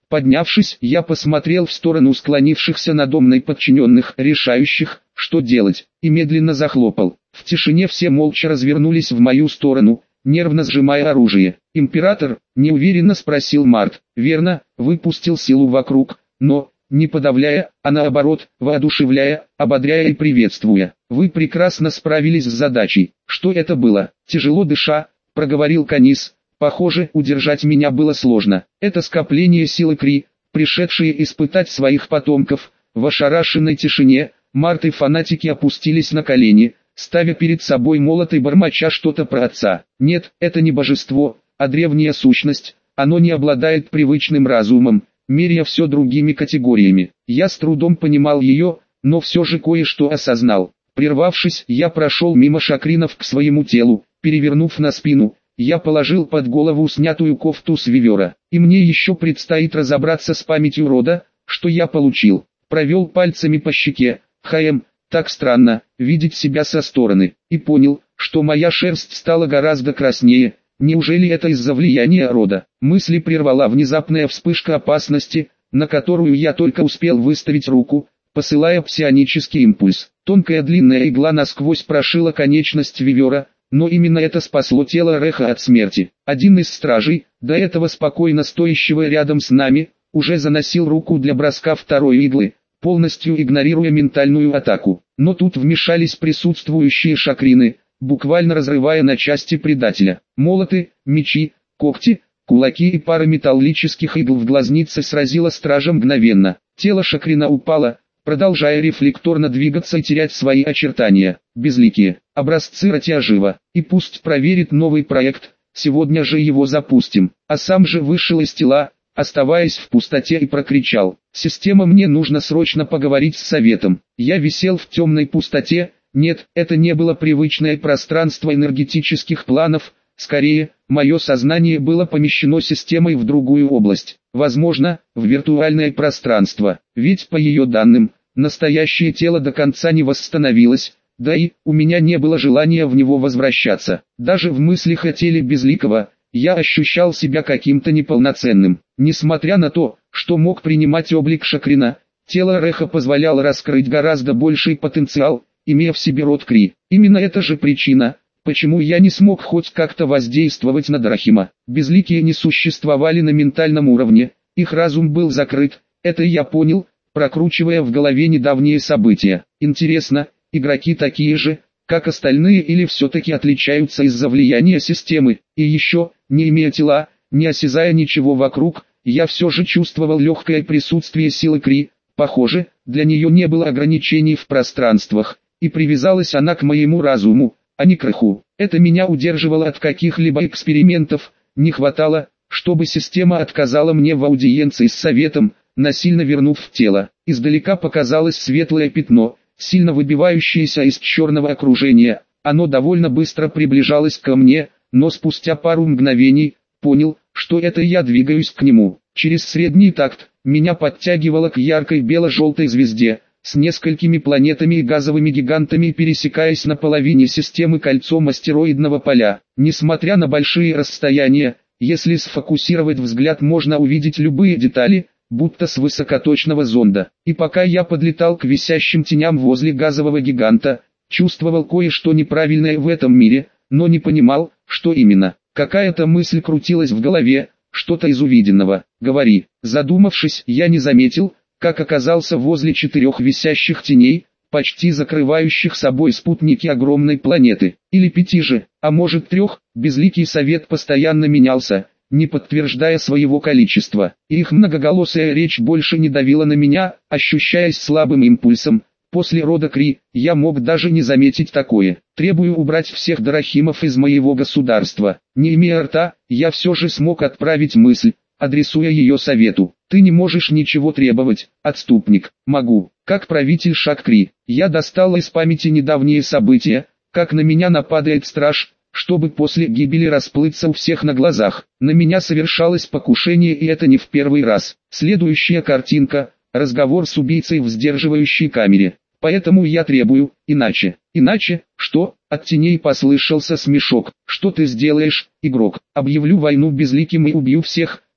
Поднявшись, я посмотрел в сторону склонившихся надо мной подчиненных, решающих, что делать, и медленно захлопал. В тишине все молча развернулись в мою сторону, нервно сжимая оружие. «Император?» – неуверенно спросил Март. «Верно, выпустил силу вокруг, но, не подавляя, а наоборот, воодушевляя, ободряя и приветствуя. Вы прекрасно справились с задачей». «Что это было?» – тяжело дыша, проговорил Канис. «Похоже, удержать меня было сложно. Это скопление силы Кри, пришедшие испытать своих потомков». В ошарашенной тишине, Март и фанатики опустились на колени, ставя перед собой молот и бормоча что-то про отца. «Нет, это не божество, а древняя сущность, оно не обладает привычным разумом, меряя все другими категориями». Я с трудом понимал ее, но все же кое-что осознал. Прервавшись, я прошел мимо шакринов к своему телу, перевернув на спину. Я положил под голову снятую кофту с вивера, и мне еще предстоит разобраться с памятью рода, что я получил. Провел пальцами по щеке, так странно, видеть себя со стороны, и понял, что моя шерсть стала гораздо краснее. Неужели это из-за влияния рода? Мысли прервала внезапная вспышка опасности, на которую я только успел выставить руку, посылая псионический импульс. Тонкая длинная игла насквозь прошила конечность вивера, но именно это спасло тело Реха от смерти. Один из стражей, до этого спокойно стоящего рядом с нами, уже заносил руку для броска второй иглы, полностью игнорируя ментальную атаку. Но тут вмешались присутствующие шакрины, буквально разрывая на части предателя. Молоты, мечи, когти, кулаки и пара металлических игл в глазнице сразила стража мгновенно. Тело шакрина упало, продолжая рефлекторно двигаться и терять свои очертания. Безликие образцы ратиожива. И пусть проверит новый проект, сегодня же его запустим. А сам же вышел из тела, оставаясь в пустоте, и прокричал: «Система, мне нужно срочно поговорить с советом». Я висел в темной пустоте. Нет, это не было привычное пространство энергетических планов, скорее, мое сознание было помещено системой в другую область, возможно, в виртуальное пространство, ведь по ее данным, настоящее тело до конца не восстановилось, да и у меня не было желания в него возвращаться. Даже в мыслях о теле безликого, я ощущал себя каким-то неполноценным. Несмотря на то, что мог принимать облик шакрина, тело Реха позволяло раскрыть гораздо больший потенциал, имея в себе род Кри. Именно это же причина, почему я не смог хоть как-то воздействовать на Драхима. Безликие не существовали на ментальном уровне, их разум был закрыт, это я понял, прокручивая в голове недавние события. Интересно, игроки такие же, как остальные, или все-таки отличаются из-за влияния системы? И еще, не имея тела, не осязая ничего вокруг, я все же чувствовал легкое присутствие силы Кри. Похоже, для нее не было ограничений в пространствах, и привязалась она к моему разуму, а не к Реху. Это меня удерживало от каких-либо экспериментов, не хватало, чтобы система отказала мне в аудиенции с советом, насильно вернув в тело. Издалека показалось светлое пятно, сильно выбивающееся из черного окружения. Оно довольно быстро приближалось ко мне, но спустя пару мгновений, понял, что это я двигаюсь к нему. Через средний такт, меня подтягивало к яркой бело-желтой звезде, с несколькими планетами и газовыми гигантами, пересекаясь на половине системы кольцом астероидного поля. Несмотря на большие расстояния, если сфокусировать взгляд, можно увидеть любые детали, будто с высокоточного зонда. И пока я подлетал к висящим теням возле газового гиганта, чувствовал кое-что неправильное в этом мире, но не понимал, что именно. Какая-то мысль крутилась в голове, что-то из увиденного. «Говори». Задумавшись, я не заметил, как оказался возле 4 висящих теней, почти закрывающих собой спутники огромной планеты. Или 5 же, а может 3. Безликий совет постоянно менялся, не подтверждая своего количества. И их многоголосая речь больше не давила на меня, ощущаясь слабым импульсом. После рода Кри, я мог даже не заметить такое. Требую убрать всех Драхимов из моего государства. Не имея рта, я все же смог отправить мысль, адресуя ее совету. Ты не можешь ничего требовать, отступник. Могу. Как правитель Шаккри, я достал из памяти недавние события, как на меня нападает страж, чтобы после гибели расплыться у всех на глазах. На меня совершалось покушение, и это не в первый раз. Следующая картинка – разговор с убийцей в сдерживающей камере. Поэтому я требую, иначе. Иначе, что? От теней послышался смешок. Что ты сделаешь, игрок? Объявлю войну безликим и убью всех,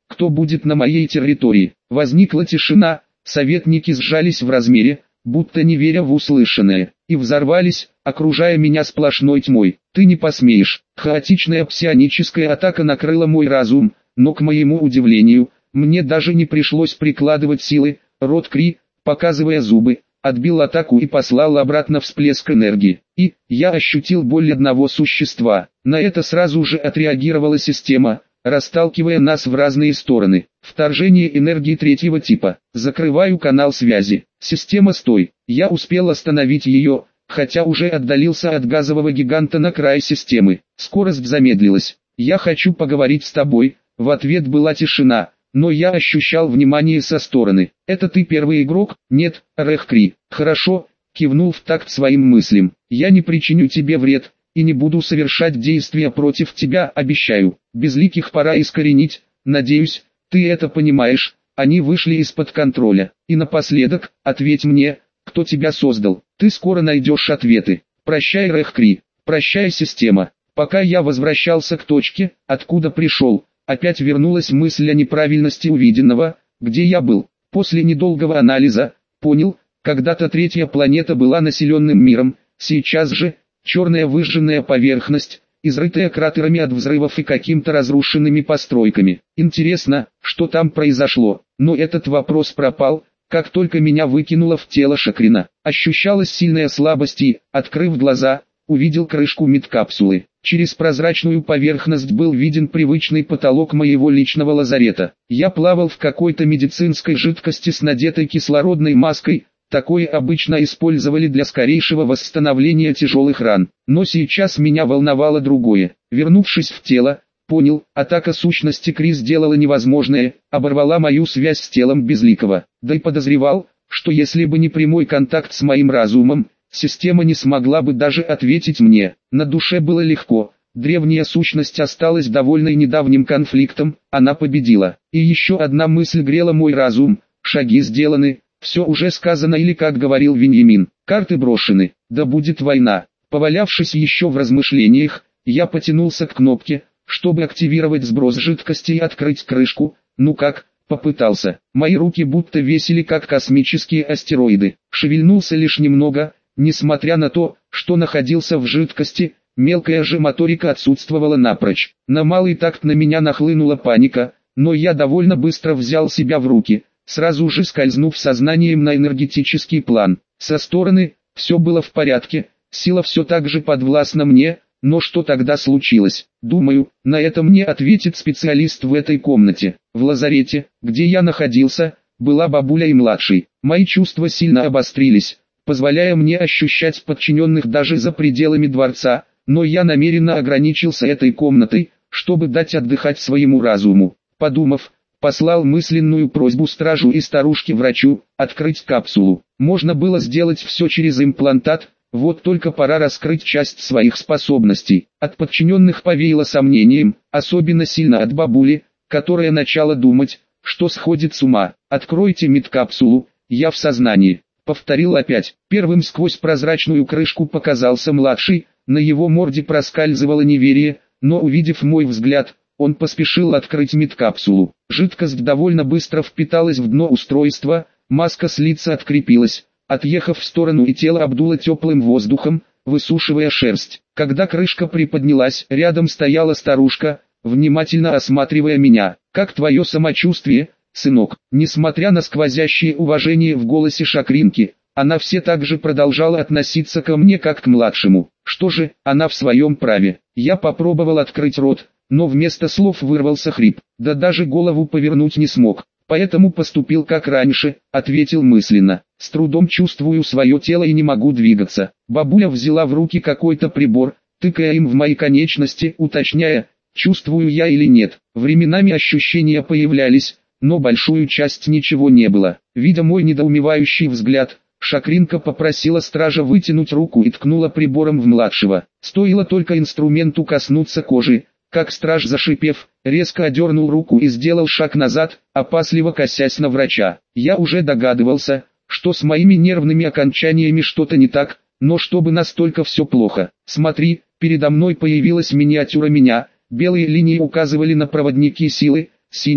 кто будет на моей территории. Возникла тишина, советники сжались в размере, будто не веря в услышанное, и взорвались, окружая меня сплошной тьмой. Ты не посмеешь. Хаотичная псионическая атака накрыла мой разум, но к моему удивлению, мне даже не пришлось прикладывать силы. Рот Кри, показывая зубы, отбил атаку и послал обратно всплеск энергии. И я ощутил боль одного существа. На это сразу же отреагировала система, расталкивая нас в разные стороны. Вторжение энергии третьего типа. Закрываю канал связи. Система стой. Я успел остановить ее, хотя уже отдалился от газового гиганта на край системы. Скорость замедлилась. Я хочу поговорить с тобой. В ответ была тишина, но я ощущал внимание со стороны. Это ты первый игрок? Нет, Рехкри. Хорошо, кивнул в такт своим мыслям. Я не причиню тебе вред и не буду совершать действия против тебя, обещаю. Безликих пора искоренить, надеюсь, ты это понимаешь. Они вышли из-под контроля. И напоследок, ответь мне, кто тебя создал. Ты скоро найдешь ответы. Прощай, Рехкри. Прощай, система. Пока я возвращался к точке, откуда пришел, опять вернулась мысль о неправильности увиденного, где я был. После недолгого анализа, понял, когда-то третья планета была населенным миром, сейчас же, черная выжженная поверхность, изрытая кратерами от взрывов и каким-то разрушенными постройками. Интересно, что там произошло, но этот вопрос пропал, как только меня выкинуло в тело Шакрина. Ощущалась сильная слабость и, открыв глаза, увидел крышку медкапсулы. Через прозрачную поверхность был виден привычный потолок моего личного лазарета. Я плавал в какой-то медицинской жидкости с надетой кислородной маской. Такое обычно использовали для скорейшего восстановления тяжелых ран. Но сейчас меня волновало другое. Вернувшись в тело, понял, атака сущности Кри сделала невозможное, оборвала мою связь с телом Безликого. Да и подозревал, что если бы не прямой контакт с моим разумом, система не смогла бы даже ответить мне. На душе было легко. Древняя сущность осталась довольной недавним конфликтом, она победила. И еще одна мысль грела мой разум. Шаги сделаны, все уже сказано или, как говорил Веньямин, карты брошены, да будет война. Повалявшись еще в размышлениях, я потянулся к кнопке, чтобы активировать сброс жидкости и открыть крышку. Ну как? Попытался. Мои руки будто весили как космические астероиды. Шевельнулся лишь немного. Несмотря на то, что находился в жидкости, мелкая же моторика отсутствовала напрочь. На малый такт на меня нахлынула паника, но я довольно быстро взял себя в руки, сразу же скользнув сознанием на энергетический план. Со стороны, все было в порядке, сила все так же подвластна мне, но что тогда случилось? Думаю, на это мне ответит специалист в этой комнате. В лазарете, где я находился, была бабуля и младший. Мои чувства сильно обострились, позволяя мне ощущать подчиненных даже за пределами дворца, но я намеренно ограничился этой комнатой, чтобы дать отдыхать своему разуму. Подумав, послал мысленную просьбу стражу и старушке-врачу открыть капсулу. Можно было сделать все через имплантат, вот только пора раскрыть часть своих способностей. От подчиненных повеяло сомнением, особенно сильно от бабули, которая начала думать, что сходит с ума. «Откройте медкапсулу, я в сознании». Повторил опять. Первым сквозь прозрачную крышку показался младший, на его морде проскальзывало неверие, но увидев мой взгляд, он поспешил открыть медкапсулу. Жидкость довольно быстро впиталась в дно устройства, маска с лица открепилась, отъехав в сторону и тело обдуло теплым воздухом, высушивая шерсть. Когда крышка приподнялась, рядом стояла старушка, внимательно осматривая меня. «Как твое самочувствие, сынок?» Несмотря на сквозящее уважение в голосе Шакринки, она все так же продолжала относиться ко мне как к младшему. Что же, она в своем праве. Я попробовал открыть рот, но вместо слов вырвался хрип. Да даже голову повернуть не смог. Поэтому поступил как раньше, ответил мысленно. С трудом чувствую свое тело и не могу двигаться. Бабуля взяла в руки какой-то прибор, тыкая им в мои конечности, уточняя, чувствую я или нет. Временами ощущения появлялись, но большую часть ничего не было. Видя мой недоумевающий взгляд, Шакринка попросила стража вытянуть руку и ткнула прибором в младшего. Стоило только инструменту коснуться кожи, как страж, зашипев, резко одернул руку и сделал шаг назад, опасливо косясь на врача. Я уже догадывался, что с моими нервными окончаниями что-то не так, но чтобы настолько все плохо. Смотри, передо мной появилась миниатюра меня, белые линии указывали на проводники силы, синие,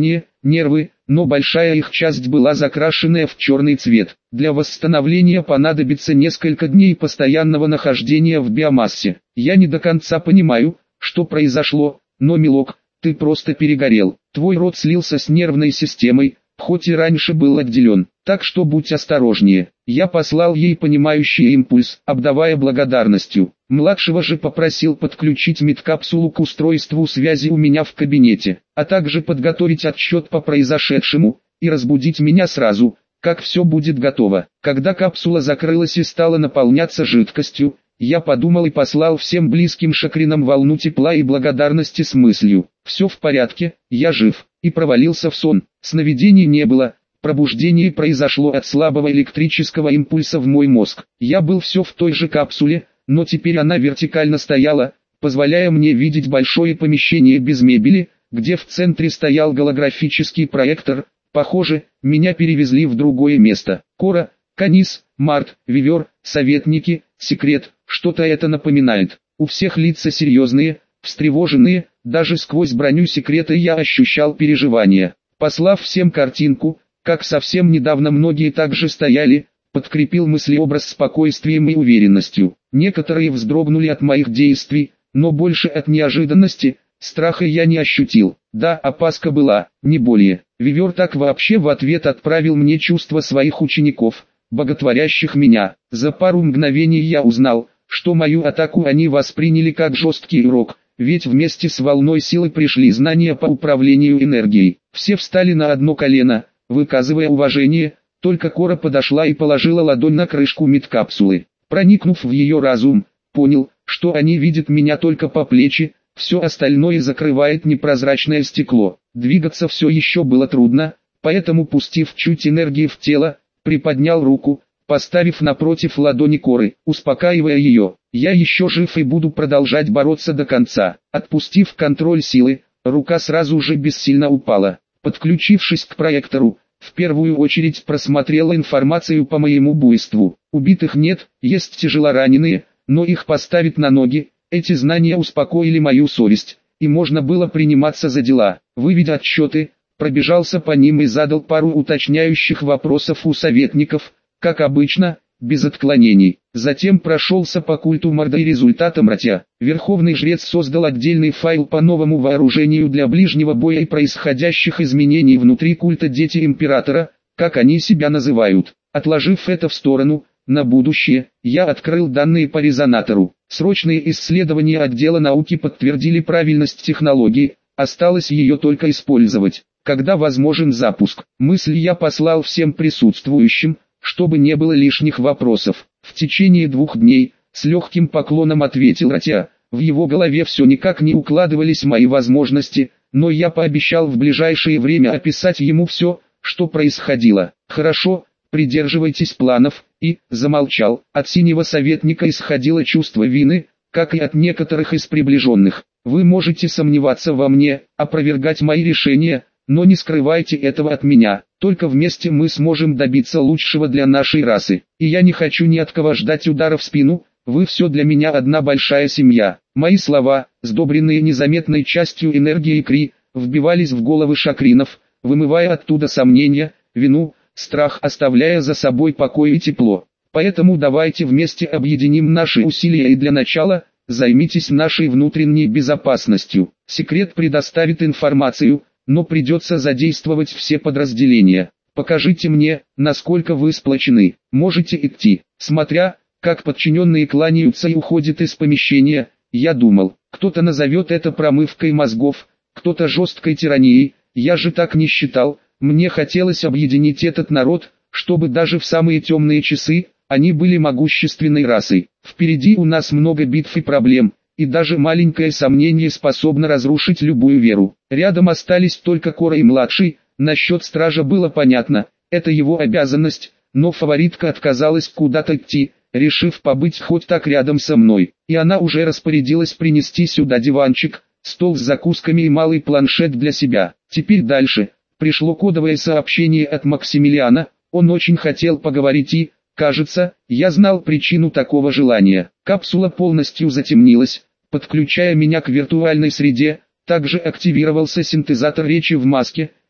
нервы, но большая их часть была закрашенная в черный цвет. Для восстановления понадобится несколько дней постоянного нахождения в биомассе. Я не до конца понимаю, что произошло, но, милок, ты просто перегорел. Твой род слился с нервной системой, хоть и раньше был отделен. Так что будь осторожнее. Я послал ей понимающий импульс, обдавая благодарностью. Младшего же попросил подключить медкапсулу к устройству связи у меня в кабинете, а также подготовить отчет по произошедшему, и разбудить меня сразу, как все будет готово. Когда капсула закрылась и стала наполняться жидкостью, я подумал и послал всем близким шакринам волну тепла и благодарности с мыслью: все в порядке, я жив, и провалился в сон. Сновидений не было. Пробуждение произошло от слабого электрического импульса в мой мозг. Я был все в той же капсуле, но теперь она вертикально стояла, позволяя мне видеть большое помещение без мебели, где в центре стоял голографический проектор. Похоже, меня перевезли в другое место. Кора, Канис, Март, Вивер, советники, секрет, что-то это напоминает. У всех лица серьезные, встревоженные, даже сквозь броню секрета я ощущал переживания. Послав всем картинку, как совсем недавно многие также стояли, подкрепил мыслеобраз спокойствием и уверенностью. Некоторые вздрогнули от моих действий, но больше от неожиданности, страха я не ощутил. Да, опаска была, не более. Вивер так вообще в ответ отправил мне чувства своих учеников, боготворящих меня. За пару мгновений я узнал, что мою атаку они восприняли как жесткий урок, ведь вместе с волной силы пришли знания по управлению энергией. Все встали на одно колено, выказывая уважение, только Кора подошла и положила ладонь на крышку медкапсулы. Проникнув в ее разум, понял, что они видят меня только по плечи, все остальное закрывает непрозрачное стекло. Двигаться все еще было трудно, поэтому, пустив чуть энергии в тело, приподнял руку, поставив напротив ладони Коры, успокаивая ее. Я еще жив и буду продолжать бороться до конца. Отпустив контроль силы, рука сразу же бессильно упала. Подключившись к проектору, в первую очередь просмотрела информацию по моему буйству. Убитых нет, есть тяжелораненые, но их поставить на ноги. Эти знания успокоили мою совесть, и можно было приниматься за дела. Выведя отчеты, пробежался по ним и задал пару уточняющих вопросов у советников, как обычно, без отклонений. Затем прошелся по культу Морда и результатам Ратья. Верховный жрец создал отдельный файл по новому вооружению для ближнего боя и происходящих изменений внутри культа Дети Императора, как они себя называют. Отложив это в сторону, на будущее, я открыл данные по резонатору. Срочные исследования отдела науки подтвердили правильность технологии, осталось ее только использовать. Когда возможен запуск, мысль я послал всем присутствующим, чтобы не было лишних вопросов. В течение 2 дней, с легким поклоном ответил Ратья. В его голове все никак не укладывались мои возможности, но я пообещал в ближайшее время описать ему все, что происходило. Хорошо, придерживайтесь планов, и, замолчал. От синего советника исходило чувство вины, как и от некоторых из приближенных. Вы можете сомневаться во мне, опровергать мои решения, но не скрывайте этого от меня. Только вместе мы сможем добиться лучшего для нашей расы. И я не хочу ни от кого ждать удара в спину, вы все для меня одна большая семья. Мои слова, сдобренные незаметной частью энергии Кри, вбивались в головы шакринов, вымывая оттуда сомнения, вину, страх, оставляя за собой покой и тепло. Поэтому давайте вместе объединим наши усилия и для начала, займитесь нашей внутренней безопасностью. Секрет предоставит информацию, но придется задействовать все подразделения. Покажите мне, насколько вы сплочены. Можете идти. Смотря, как подчиненные кланяются и уходят из помещения, я думал, кто-то назовет это промывкой мозгов, кто-то жесткой тиранией, я же так не считал. Мне хотелось объединить этот народ, чтобы даже в самые темные часы, они были могущественной расой. Впереди у нас много битв и проблем, и даже маленькое сомнение способно разрушить любую веру. Рядом остались только Кора и младший. Насчет стража было понятно, это его обязанность, но фаворитка отказалась куда-то идти, решив побыть хоть так рядом со мной. И она уже распорядилась принести сюда диванчик, стол с закусками и малый планшет для себя. Теперь дальше. Пришло кодовое сообщение от Максимилиана, он очень хотел поговорить и, кажется, я знал причину такого желания. Капсула полностью затемнилась, подключая меня к виртуальной среде, также активировался синтезатор речи в маске,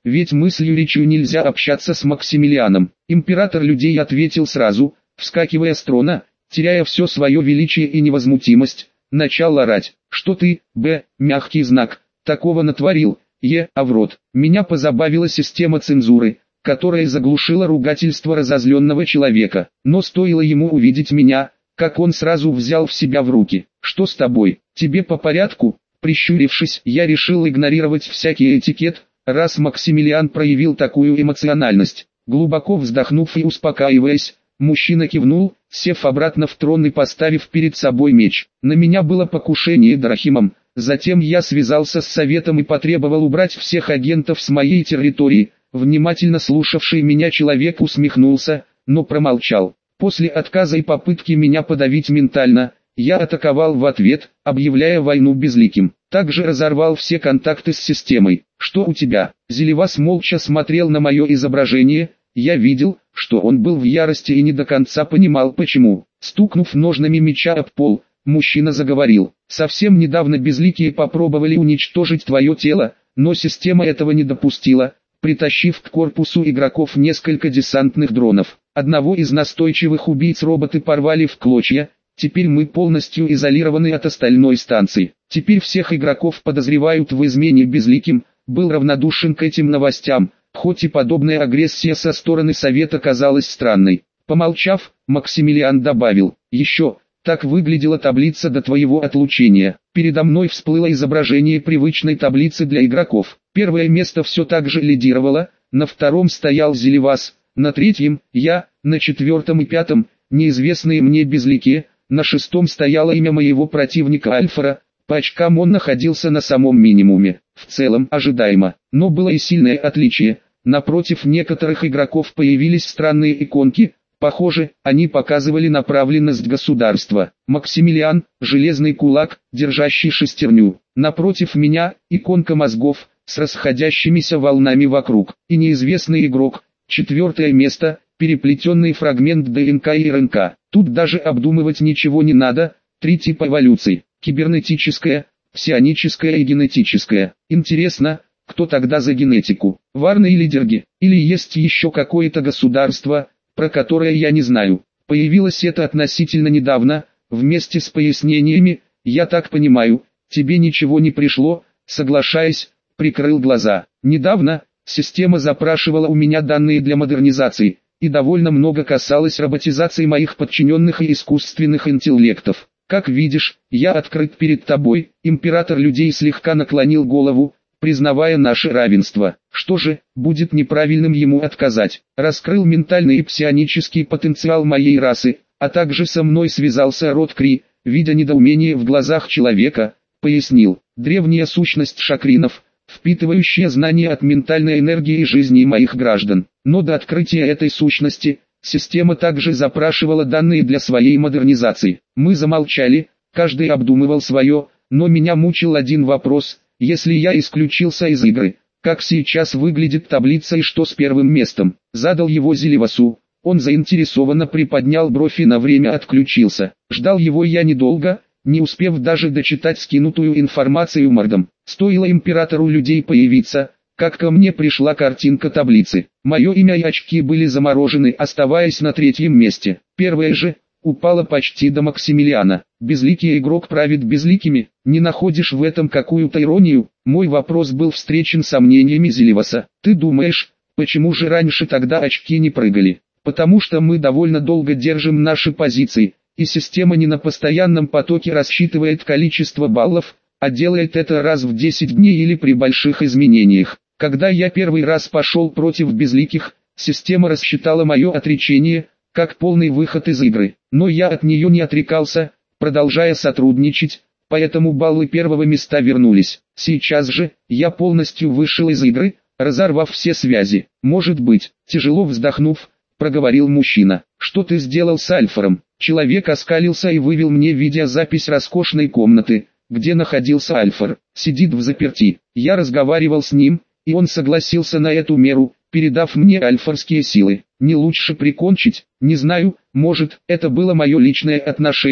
ведь мыслью речью нельзя общаться с Максимилианом. Император людей ответил сразу, вскакивая с трона, теряя все свое величие и невозмутимость, начал орать, что ты, мягкий знак, такого натворил, а в рот. Меня позабавила система цензуры, которая заглушила ругательство разозленного человека, но стоило ему увидеть меня, как он сразу взял себя в руки. Что с тобой, тебе по порядку? Прищурившись, я решил игнорировать всякий этикет, раз Максимилиан проявил такую эмоциональность. Глубоко вздохнув и успокаиваясь, мужчина кивнул, сев обратно в трон и поставив перед собой меч. На меня было покушение Драхимом, затем я связался с советом и потребовал убрать всех агентов с моей территории. Внимательно слушавший меня человек усмехнулся, но промолчал. После отказа и попытки меня подавить ментально, я атаковал в ответ, объявляя войну безликим. Также разорвал все контакты с системой. «Что у тебя?» Зелевас молча смотрел на мое изображение. Я видел, что он был в ярости и не до конца понимал почему. Стукнув ножнами меча об пол, мужчина заговорил. «Совсем недавно безликие попробовали уничтожить твое тело, но система этого не допустила, притащив к корпусу игроков несколько десантных дронов. Одного из настойчивых убийц роботы порвали в клочья. Теперь мы полностью изолированы от остальной станции. Теперь всех игроков подозревают в измене безликим», был равнодушен к этим новостям, хоть и подобная агрессия со стороны Совета казалась странной. Помолчав, Максимилиан добавил, «Еще, так выглядела таблица до твоего отлучения. Передо мной всплыло изображение привычной таблицы для игроков. Первое место все так же лидировало, на втором стоял Зелевас, на третьем – я, на четвертом и пятом – неизвестные мне безликие, на шестом стояло имя моего противника Альфара, по очкам он находился на самом минимуме. В целом ожидаемо, но было и сильное отличие. Напротив некоторых игроков появились странные иконки, похоже, они показывали направленность государства. Максимилиан, железный кулак, держащий шестерню. Напротив меня, иконка мозгов, с расходящимися волнами вокруг. И неизвестный игрок, четвертое место, переплетенный фрагмент ДНК и РНК. Тут даже обдумывать ничего не надо, три типа эволюций. Кибернетическая, псионическая и генетическая. Интересно, кто тогда за генетику? Варны или дерги? Или есть еще какое-то государство, про которое я не знаю? Появилось это относительно недавно, вместе с пояснениями, я так понимаю, тебе ничего не пришло, соглашаясь, прикрыл глаза. Недавно, система запрашивала у меня данные для модернизации, и довольно много касалось роботизации моих подчиненных и искусственных интеллектов. Как видишь, я открыт перед тобой. Император людей слегка наклонил голову, признавая наше равенство. Что же, будет неправильным ему отказать. Раскрыл ментальный и псионический потенциал моей расы, а также со мной связался род Кри, видя недоумение в глазах человека, пояснил. Древняя сущность шакринов, впитывающая знания от ментальной энергии и жизни моих граждан. Но до открытия этой сущности, система также запрашивала данные для своей модернизации. Мы замолчали, каждый обдумывал свое, но меня мучил один вопрос: если я исключился из игры, как сейчас выглядит таблица и что с первым местом? Задал его Зелевасу. Он заинтересованно приподнял бровь и на время отключился. Ждал его я недолго, не успев даже дочитать скинутую информацию мордом. Стоило императору людей появиться, как ко мне пришла картинка таблицы. Мое имя и очки были заморожены, оставаясь на третьем месте. Первое же упало почти до Максимилиана. Безликий игрок правит безликими. Не находишь в этом какую-то иронию? Мой вопрос был встречен сомнениями Зелеваса. Ты думаешь, почему же раньше тогда очки не прыгали? Потому что мы довольно долго держим наши позиции, и система не на постоянном потоке рассчитывает количество баллов, а делает это раз в 10 дней или при больших изменениях. Когда я первый раз пошел против безликих, система рассчитала мое отречение, как полный выход из игры. Но я от нее не отрекался, продолжая сотрудничать, поэтому баллы первого места вернулись. Сейчас же, я полностью вышел из игры, разорвав все связи. Может быть, тяжело вздохнув, проговорил мужчина. Что ты сделал с Альфаром? Человек оскалился и вывел мне видеозапись роскошной комнаты, где находился Альфар. Сидит в заперти. Я разговаривал с ним, и он согласился на эту меру, передав мне альфарские силы. Не лучше прикончить? Не знаю, может, это было мое личное отношение,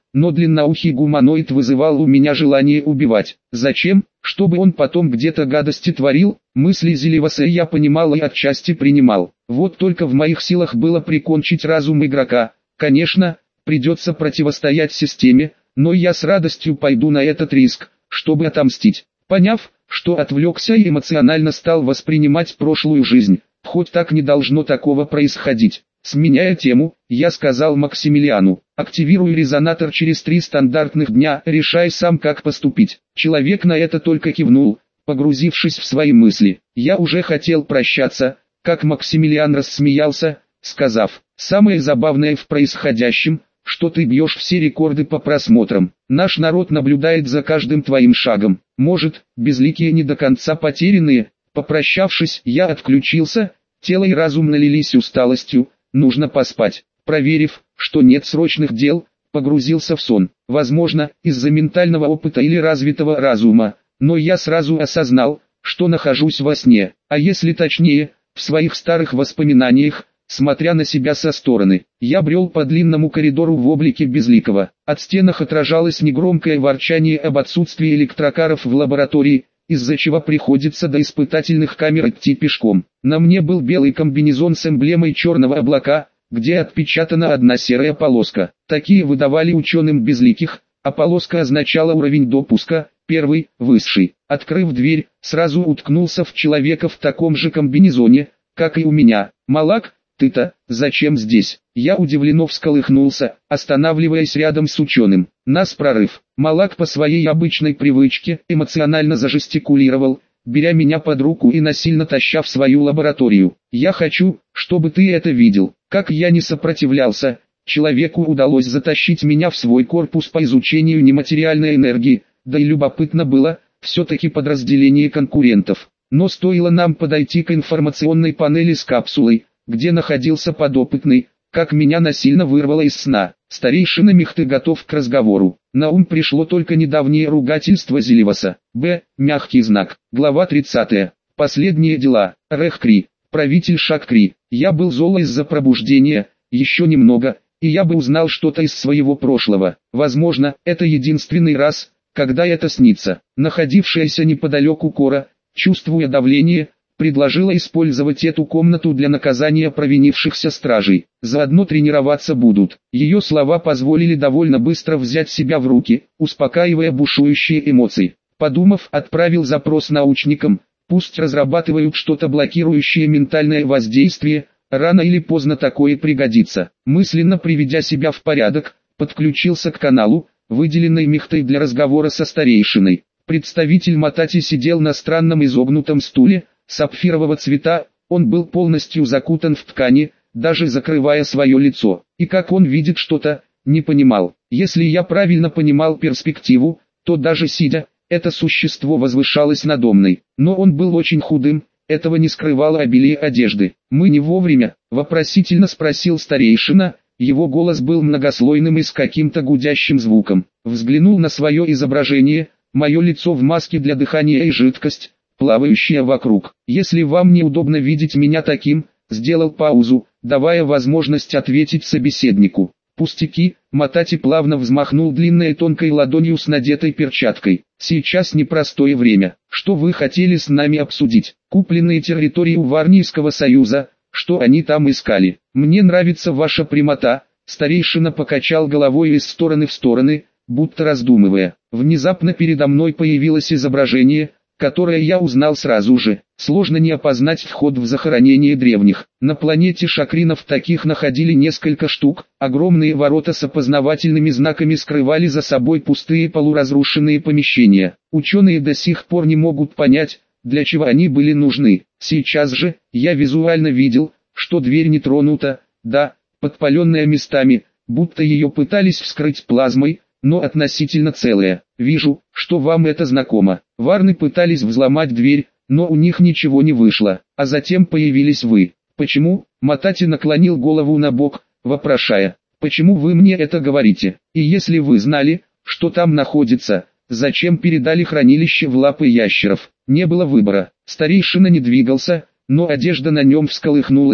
но длинноухий гуманоид вызывал у меня желание убивать. Зачем? Чтобы он потом где-то гадости творил? Мысли Зелеваса я понимал и отчасти принимал. Вот только в моих силах было прикончить разум игрока. Конечно, придется противостоять системе, но я с радостью пойду на этот риск, чтобы отомстить. Поняв, что отвлекся и эмоционально стал воспринимать прошлую жизнь, хоть так не должно такого происходить. Сменяя тему, я сказал Максимилиану: активируй резонатор через 3 стандартных дня, решай сам как поступить. Человек на это только кивнул, погрузившись в свои мысли. Я уже хотел прощаться, как Максимилиан рассмеялся, сказав: самое забавное в происходящем, что ты бьешь все рекорды по просмотрам. Наш народ наблюдает за каждым твоим шагом. Может, безликие не до конца потерянные. Попрощавшись, я отключился, тело и разум налились усталостью, нужно поспать. Проверив, что нет срочных дел, погрузился в сон. Возможно, из-за ментального опыта или развитого разума, но я сразу осознал, что нахожусь во сне, а если точнее, в своих старых воспоминаниях. Смотря на себя со стороны, я брел по длинному коридору в облике безликого. От стенах отражалось негромкое ворчание об отсутствии электрокаров в лаборатории, из-за чего приходится до испытательных камер идти пешком. На мне был белый комбинезон с эмблемой черного облака, где отпечатана одна серая полоска. Такие выдавали ученым безликих, а полоска означала уровень допуска, первый, высший. Открыв дверь, сразу уткнулся в человека в таком же комбинезоне, как и у меня. «Малак, ты-то, зачем здесь?» Я удивленно всколыхнулся, останавливаясь рядом с ученым. «Нас прорыв». Малак по своей обычной привычке эмоционально зажестикулировал, беря меня под руку и насильно таща в свою лабораторию. «Я хочу, чтобы ты это видел». Как я не сопротивлялся, человеку удалось затащить меня в свой корпус по изучению нематериальной энергии, да и любопытно было, все-таки подразделение конкурентов. Но стоило нам подойти к информационной панели с капсулой, где находился подопытный, как меня насильно вырвало из сна. Старейшина Мехты готов к разговору. На ум пришло только недавнее ругательство Зелеваса. Мягкий знак. Глава 30. Последние дела. Рехкри. Правитель Шаккри. Я был зол из-за пробуждения, еще немного, и я бы узнал что-то из своего прошлого. Возможно, это единственный раз, когда это снится. Находившаяся неподалеку Кора, чувствуя давление, предложила использовать эту комнату для наказания провинившихся стражей. Заодно тренироваться будут. Ее слова позволили довольно быстро взять себя в руки, успокаивая бушующие эмоции. Подумав, отправил запрос научникам, пусть разрабатывают что-то блокирующее ментальное воздействие, рано или поздно такое пригодится. Мысленно приведя себя в порядок, подключился к каналу, выделенной Мехтой для разговора со старейшиной. Представитель Матати сидел на странном изогнутом стуле, сапфирового цвета, он был полностью закутан в ткани, даже закрывая свое лицо. И как он видит что-то, не понимал. Если я правильно понимал перспективу, то даже сидя, это существо возвышалось надо мной. Но он был очень худым, этого не скрывало обилие одежды. «Мы не вовремя?» – вопросительно спросил старейшина, его голос был многослойным и с каким-то гудящим звуком. Взглянул на свое изображение, мое лицо в маске для дыхания и жидкость, плавающая вокруг. «Если вам неудобно видеть меня таким», сделал паузу, давая возможность ответить собеседнику. «Пустяки», Матати плавно взмахнул длинной тонкой ладонью с надетой перчаткой. «Сейчас непростое время. Что вы хотели с нами обсудить? Купленные территории у Варнийского союза, что они там искали? Мне нравится ваша прямота», старейшина покачал головой из стороны в стороны, будто раздумывая. Внезапно передо мной появилось изображение, которое я узнал сразу же. Сложно не опознать вход в захоронение древних. На планете Шакринов таких находили несколько штук, огромные ворота с опознавательными знаками скрывали за собой пустые полуразрушенные помещения. Ученые до сих пор не могут понять, для чего они были нужны. Сейчас же, я визуально видел, что дверь не тронута, да, подпаленная местами, будто ее пытались вскрыть плазмой, но относительно целая. Вижу, что вам это знакомо. Варны пытались взломать дверь, но у них ничего не вышло, а затем появились вы. Почему? Матати наклонил голову на бок, вопрошая. Почему вы мне это говорите? И если вы знали, что там находится, зачем передали хранилище в лапы ящеров? Не было выбора. Старейшина не двигался, но одежда на нем всколыхнулась,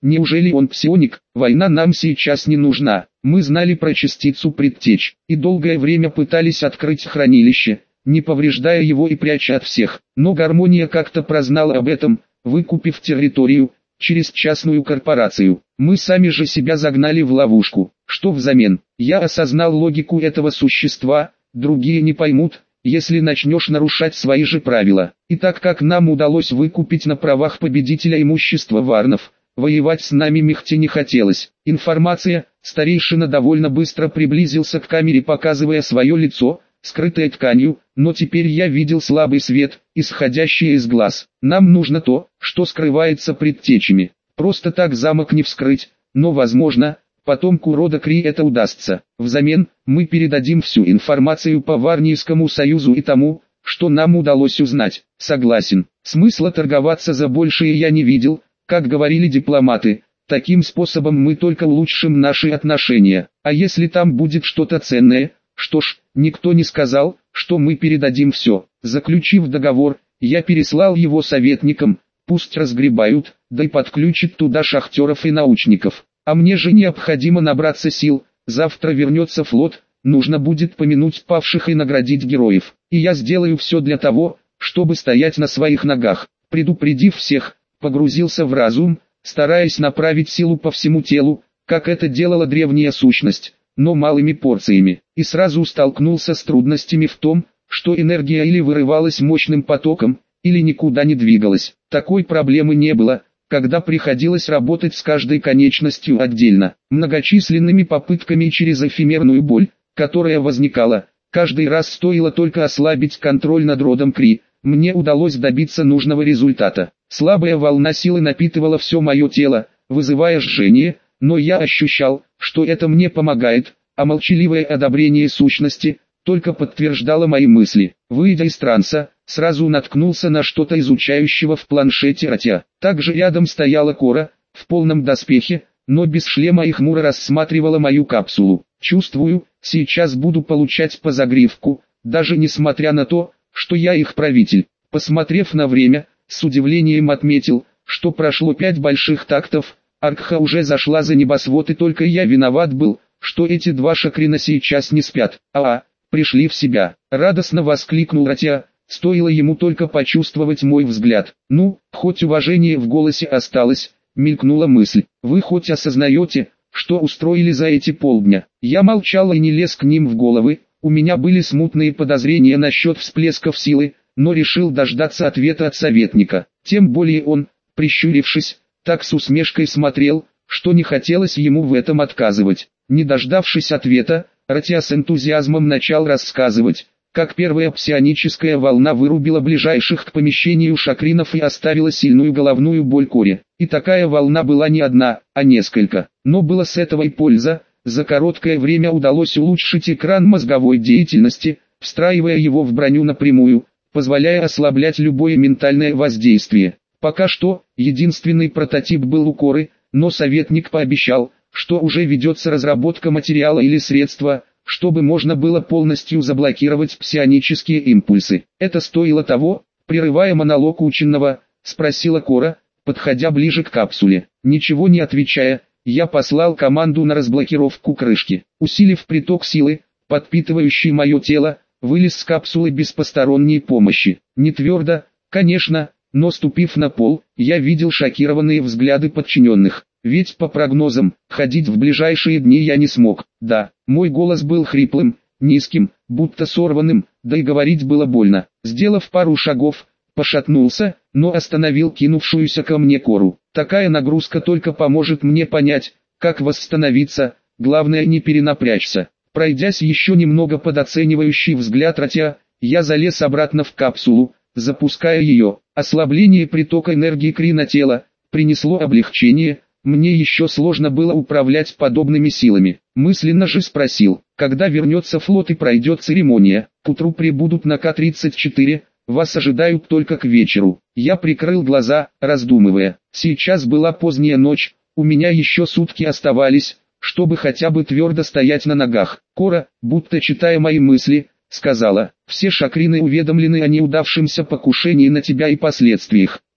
Неужели он псионик? Война нам сейчас не нужна. Мы знали про частицу предтеч, и долгое время пытались открыть хранилище, не повреждая его и пряча от всех. Но Гармония как-то прознала об этом, выкупив территорию, через частную корпорацию. Мы сами же себя загнали в ловушку. Что взамен? Я осознал логику этого существа, другие не поймут, если начнешь нарушать свои же правила. И так как нам удалось выкупить на правах победителя имущество варнов, воевать с нами Мехте не хотелось. Информация. Старейшина довольно быстро приблизился к камере, показывая свое лицо, скрытое тканью, но теперь я видел слабый свет, исходящий из глаз. Нам нужно то, что скрывается предтечами. Просто так замок не вскрыть, но возможно, потомку рода Кри это удастся. Взамен, мы передадим всю информацию по Варнийскому союзу и тому, что нам удалось узнать. Согласен, смысла торговаться за большее я не видел, как говорили дипломаты. Таким способом мы только улучшим наши отношения. А если там будет что-то ценное, что ж, никто не сказал, что мы передадим все. Заключив договор, я переслал его советникам, пусть разгребают, да и подключат туда шахтеров и научников. А мне же необходимо набраться сил, завтра вернется флот, нужно будет помянуть павших и наградить героев. И я сделаю все для того, чтобы стоять на своих ногах. Предупредив всех, погрузился в разум, стараясь направить силу по всему телу, как это делала древняя сущность, но малыми порциями. И сразу столкнулся с трудностями в том, что энергия или вырывалась мощным потоком, или никуда не двигалась. Такой проблемы не было, когда приходилось работать с каждой конечностью отдельно. Многочисленными попытками через эфемерную боль, которая возникала, каждый раз стоило только ослабить контроль над родом Кри, мне удалось добиться нужного результата. Слабая волна силы напитывала все мое тело, вызывая жжение, но я ощущал, что это мне помогает, а молчаливое одобрение сущности только подтверждало мои мысли. Выйдя из транса, сразу наткнулся на что-то изучающего в планшете Ратя. Также рядом стояла Кора, в полном доспехе, но без шлема и хмуро рассматривала мою капсулу. Чувствую, сейчас буду получать по загривку, даже несмотря на то, что я их правитель. Посмотрев на время, с удивлением отметил, что прошло 5 больших тактов, Аркха уже зашла за небосвод, и только я виноват был, что эти два шакрина сейчас не спят. Пришли в себя. Радостно воскликнул Ратя, стоило ему только почувствовать мой взгляд. Ну, хоть уважение в голосе осталось, мелькнула мысль. Вы хоть осознаете, что устроили за эти полдня? Я молчал и не лез к ним в головы, у меня были смутные подозрения насчет всплесков силы, но решил дождаться ответа от советника. Тем более он, прищурившись, так с усмешкой смотрел, что не хотелось ему в этом отказывать. Не дождавшись ответа, Ратя с энтузиазмом начал рассказывать, как первая псионическая волна вырубила ближайших к помещению шакринов и оставила сильную головную боль Коре. И такая волна была не одна, а несколько. Но была с этого и польза, за короткое время удалось улучшить экран мозговой деятельности, встраивая его в броню напрямую, позволяя ослаблять любое ментальное воздействие. Пока что, единственный прототип был у Коры, но советник пообещал, что уже ведется разработка материала или средства, чтобы можно было полностью заблокировать псионические импульсы. Это стоило того, прерывая монолог ученого, спросила Кора, подходя ближе к капсуле. Ничего не отвечая, я послал команду на разблокировку крышки. Усилив приток силы, подпитывающий мое тело, вылез с капсулы без посторонней помощи. Не твердо, конечно, но ступив на пол, я видел шокированные взгляды подчиненных. Ведь по прогнозам, ходить в ближайшие дни я не смог. Да, мой голос был хриплым, низким, будто сорванным, да и говорить было больно. Сделав пару шагов, пошатнулся, но остановил кинувшуюся ко мне Кору. Такая нагрузка только поможет мне понять, как восстановиться, главное не перенапрячься. Пройдясь еще немного под оценивающий взгляд Ратя, я залез обратно в капсулу, запуская ее. Ослабление притока энергии Кри на тело принесло облегчение. Мне еще сложно было управлять подобными силами. Мысленно же спросил, когда вернется флот и пройдет церемония. К утру прибудут на К-34, вас ожидают только к вечеру. Я прикрыл глаза, раздумывая. Сейчас была поздняя ночь, у меня еще сутки оставались, чтобы хотя бы твердо стоять на ногах. Кора, будто читая мои мысли, сказала, все шакрины уведомлены о неудавшемся покушении на тебя и последствиях.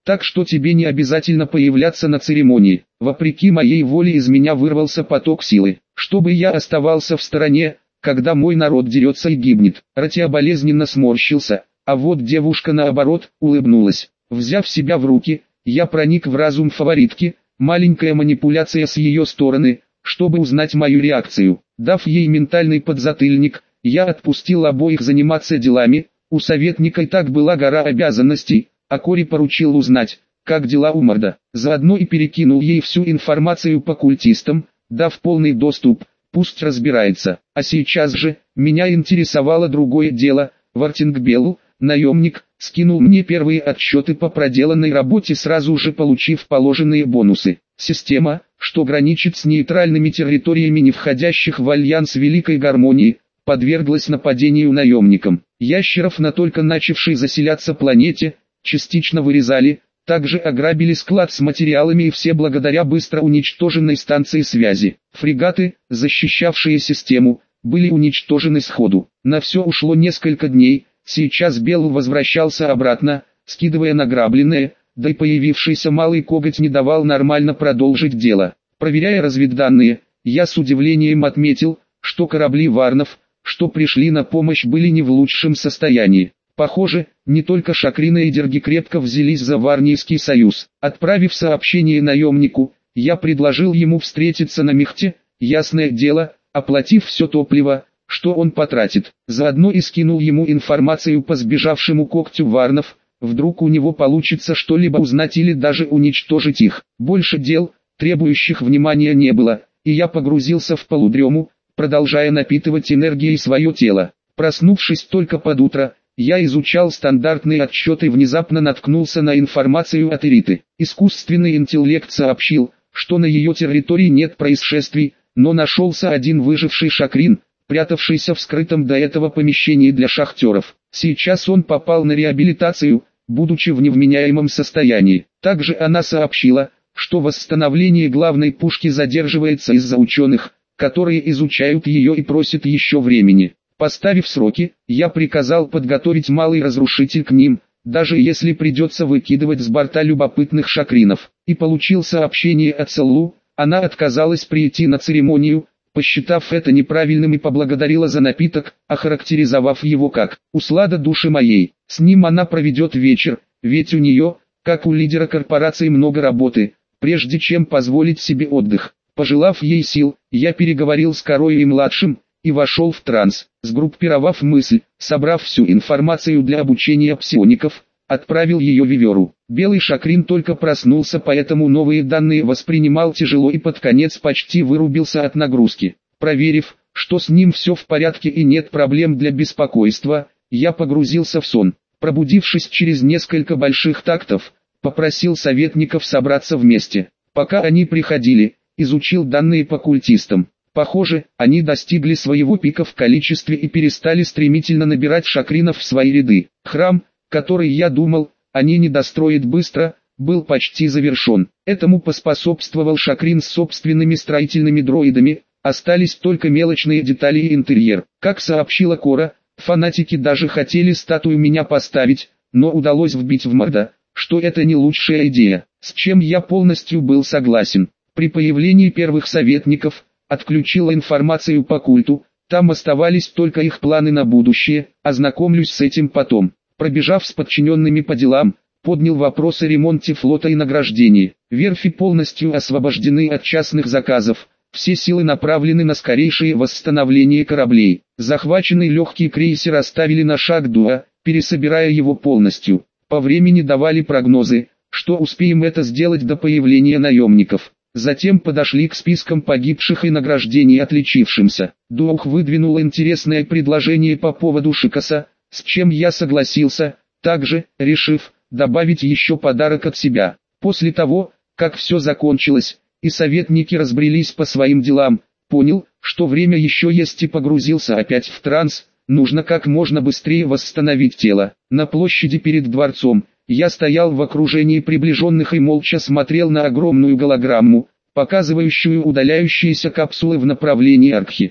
так что тебе не обязательно появляться на церемонии. Вопреки моей воле из меня вырвался поток силы, чтобы я оставался в стороне, когда мой народ дерется и гибнет. Ратия болезненно сморщился, а вот девушка наоборот, улыбнулась. Взяв себя в руки, я проник в разум фаворитки, маленькая манипуляция с ее стороны, чтобы узнать мою реакцию. Дав ей ментальный подзатыльник, я отпустил обоих заниматься делами. У советника и так была гора обязанностей, а Кори поручил узнать, как дела у Морда. Заодно и перекинул ей всю информацию по культистам, дав полный доступ, пусть разбирается. А сейчас же, меня интересовало другое дело. Вартингбелл, наемник, скинул мне первые отчеты по проделанной работе, сразу же получив положенные бонусы. Система, что граничит с нейтральными территориями, не входящих в альянс Великой Гармонии, подверглась нападению наемникам. Ящеров на только начавшей заселяться планете частично вырезали, также ограбили склад с материалами, и все благодаря быстро уничтоженной станции связи. Фрегаты, защищавшие систему, были уничтожены сходу. На все ушло несколько дней. Сейчас Белл возвращался обратно, скидывая награбленное, да и появившийся малый коготь не давал нормально продолжить дело. Проверяя разведданные, я с удивлением отметил, что корабли варнов, что пришли на помощь, были не в лучшем состоянии. Похоже, не только Шакрина и Дерги крепко взялись за Варнийский союз. Отправив сообщение наемнику, я предложил ему встретиться на мехте, ясное дело, оплатив все топливо, что он потратит. Заодно и скинул ему информацию по сбежавшему когтю варнов, вдруг у него получится что-либо узнать или даже уничтожить их. Больше дел, требующих внимания, не было, и я погрузился в полудрему, продолжая напитывать энергией свое тело. Проснувшись только под утро, я изучал стандартные отчеты и внезапно наткнулся на информацию от Эриты. Искусственный интеллект сообщил, что на ее территории нет происшествий, но нашелся один выживший шакрин, прятавшийся в скрытом до этого помещении для шахтеров. Сейчас он попал на реабилитацию, будучи в невменяемом состоянии. Также она сообщила, что восстановление главной пушки задерживается из-за ученых, которые изучают ее и просят еще времени. Поставив сроки, я приказал подготовить малый разрушитель к ним, даже если придется выкидывать с борта любопытных шакринов. И получил сообщение от Селлу. Она отказалась прийти на церемонию, посчитав это неправильным, и поблагодарила за напиток, охарактеризовав его как «услада души моей». С ним она проведет вечер, ведь у нее, как у лидера корпорации, много работы, прежде чем позволить себе отдых. Пожелав ей сил, я переговорил с Корой и младшим, и вошел в транс. Сгруппировав мысль, собрав всю информацию для обучения псиоников, отправил ее Виверу. Белый шакрин только проснулся, поэтому новые данные воспринимал тяжело и под конец почти вырубился от нагрузки. Проверив, что с ним все в порядке и нет проблем для беспокойства, я погрузился в сон. Пробудившись через несколько больших тактов, попросил советников собраться вместе. Пока они приходили, изучил данные по культистам. Похоже, они достигли своего пика в количестве и перестали стремительно набирать шакринов в свои ряды. Храм, который, я думал, они не достроят быстро, был почти завершен. Этому поспособствовал шакрин с собственными строительными дроидами, остались только мелочные детали и интерьер. Как сообщила Кора, фанатики даже хотели статую меня поставить, но удалось вбить в морда, что это не лучшая идея, с чем я полностью был согласен. При появлении первых советников, отключила информацию по культу, там оставались только их планы на будущее, ознакомлюсь с этим потом. Пробежав с подчиненными по делам, поднял вопрос о ремонте флота и награждении. Верфи полностью освобождены от частных заказов, все силы направлены на скорейшее восстановление кораблей. Захваченный легкий крейсер оставили на шаг до, пересобирая его полностью. По времени давали прогнозы, что успеем это сделать до появления наемников. Затем подошли к спискам погибших и награждений отличившимся. Дух выдвинул интересное предложение по поводу Шикаса, с чем я согласился, также, решив, добавить еще подарок от себя. После того, как все закончилось, и советники разбрелись по своим делам, понял, что время еще есть, и погрузился опять в транс. Нужно как можно быстрее восстановить тело. На площади перед дворцом, я стоял в окружении приближенных и молча смотрел на огромную голограмму, показывающую удаляющиеся капсулы в направлении Аркхи.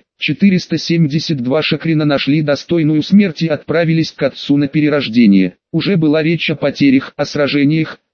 472 шакрина нашли достойную смерти и отправились к отцу на перерождение. Уже была речь о потерях, о сражениях,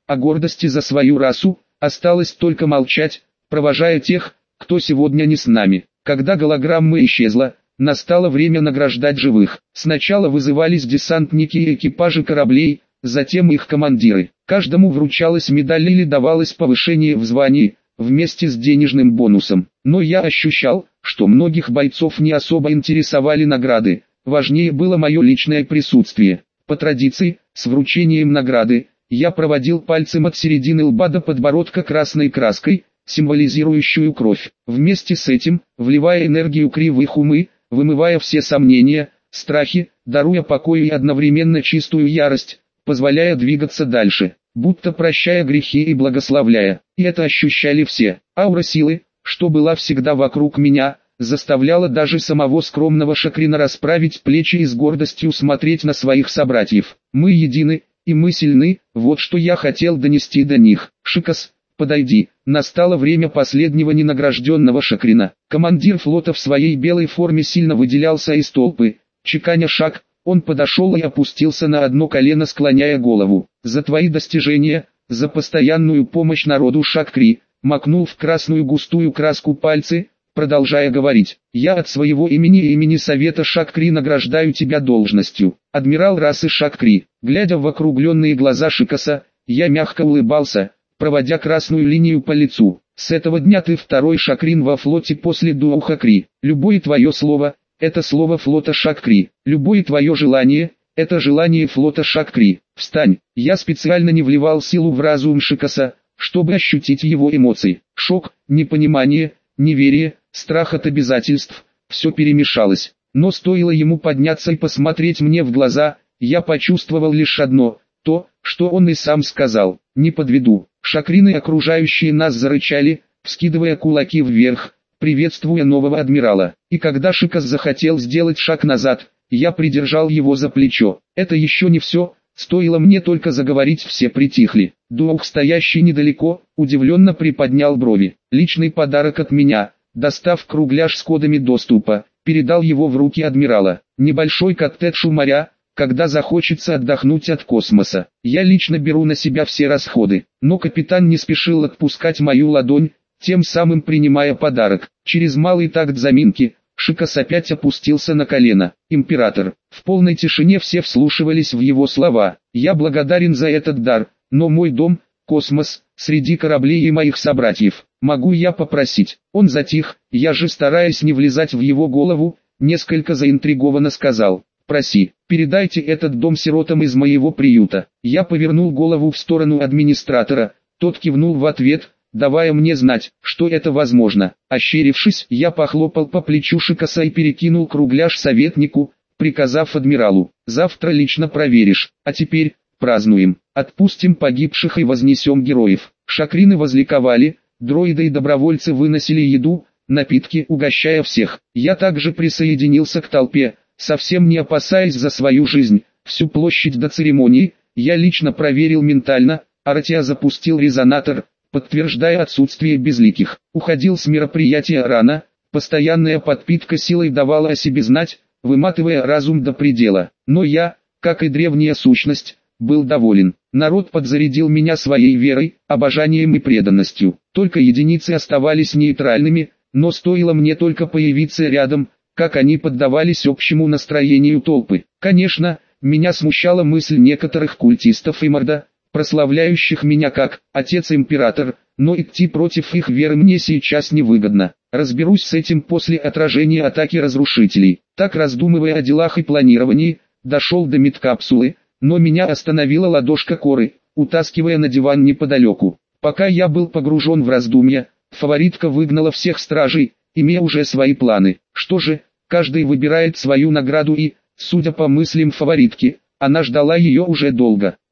о гордости за свою расу, осталось только молчать, провожая тех, кто сегодня не с нами. Когда голограмма исчезла, настало время награждать живых. Сначала вызывались десантники и экипажи кораблей, затем их командиры. Каждому вручалась медаль или давалось повышение в звании, вместе с денежным бонусом. Но я ощущал, что многих бойцов не особо интересовали награды, важнее было мое личное присутствие. По традиции, с вручением награды, я проводил пальцем от середины лба до подбородка красной краской, символизирующую кровь. Вместе с этим, вливая энергию Кри в их умы, вымывая все сомнения, страхи, даруя покой и одновременно чистую ярость, позволяя двигаться дальше, будто прощая грехи и благословляя. И это ощущали все. Аура силы, что была всегда вокруг меня, заставляла даже самого скромного Шакрина расправить плечи и с гордостью смотреть на своих собратьев. Мы едины, и мы сильны, вот что я хотел донести до них. Шикас, подойди, настало время последнего ненагражденного Шакрина. Командир флота в своей белой форме сильно выделялся из толпы. Чеканя шаг, он подошел и опустился на одно колено, склоняя голову. За твои достижения, за постоянную помощь народу Шакри, макнул в красную густую краску пальцы, продолжая говорить: «Я от своего имени и имени Совета Шакри награждаю тебя должностью, адмирал расы Шакри». Глядя в округленные глаза Шикаса, я мягко улыбался, проводя красную линию по лицу. «С этого дня ты второй Шакрин во флоте после Дуоха Кри. Любое твое слово – это слово флота Шакри. Любое твое желание – это желание флота Шакри. Встань». Я специально не вливал силу в разум Шикаса, чтобы ощутить его эмоции. Шок, непонимание, неверие, страх от обязательств – все перемешалось. Но стоило ему подняться и посмотреть мне в глаза, я почувствовал лишь одно – то, что он и сам сказал: «Не подведу». Шакрины, окружающие нас, зарычали, вскидывая кулаки вверх, приветствуя нового адмирала. И когда Шикас захотел сделать шаг назад, я придержал его за плечо. Это еще не все, стоило мне только заговорить, все притихли. Дуох, стоящий недалеко, удивленно приподнял брови. «Личный подарок от меня», достав кругляш с кодами доступа, передал его в руки адмирала. «Небольшой коттедж у моря, когда захочется отдохнуть от космоса. Я лично беру на себя все расходы». Но капитан не спешил отпускать мою ладонь, тем самым принимая подарок. Через малый такт заминки, Шикас опять опустился на колено. «Император». В полной тишине все вслушивались в его слова. «Я благодарен за этот дар, но мой дом — космос, среди кораблей и моих собратьев. Могу я попросить?» Он затих, я же, стараясь не влезать в его голову, несколько заинтригованно сказал: «Проси, передайте этот дом сиротам из моего приюта». Я повернул голову в сторону администратора, тот кивнул в ответ, давая мне знать, что это возможно. Ощерившись, я похлопал по плечу Шикаса и перекинул кругляш советнику, приказав адмиралу: «Завтра лично проверишь, а теперь празднуем, отпустим погибших и вознесем героев». Шакрины возликовали, дроиды и добровольцы выносили еду, напитки, угощая всех. Я также присоединился к толпе, совсем не опасаясь за свою жизнь. Всю площадь до церемонии я лично проверил ментально, а Ратия запустил резонатор, подтверждая отсутствие безликих. Уходил с мероприятия рано, постоянная подпитка силой давала о себе знать, выматывая разум до предела. Но я, как и древняя сущность, был доволен. Народ подзарядил меня своей верой, обожанием и преданностью. Только единицы оставались нейтральными, но стоило мне только появиться рядом, как они поддавались общему настроению толпы. Конечно, меня смущала мысль некоторых культистов и морда, прославляющих меня как «отец-император», но идти против их веры мне сейчас невыгодно. Разберусь с этим после отражения атаки разрушителей. Так, раздумывая о делах и планировании, дошел до медкапсулы, но меня остановила ладошка Коры, утаскивая на диван неподалеку. Пока я был погружен в раздумья, фаворитка выгнала всех стражей, имея уже свои планы. Что же, каждый выбирает свою награду и, судя по мыслям фаворитки, она ждала ее уже долго.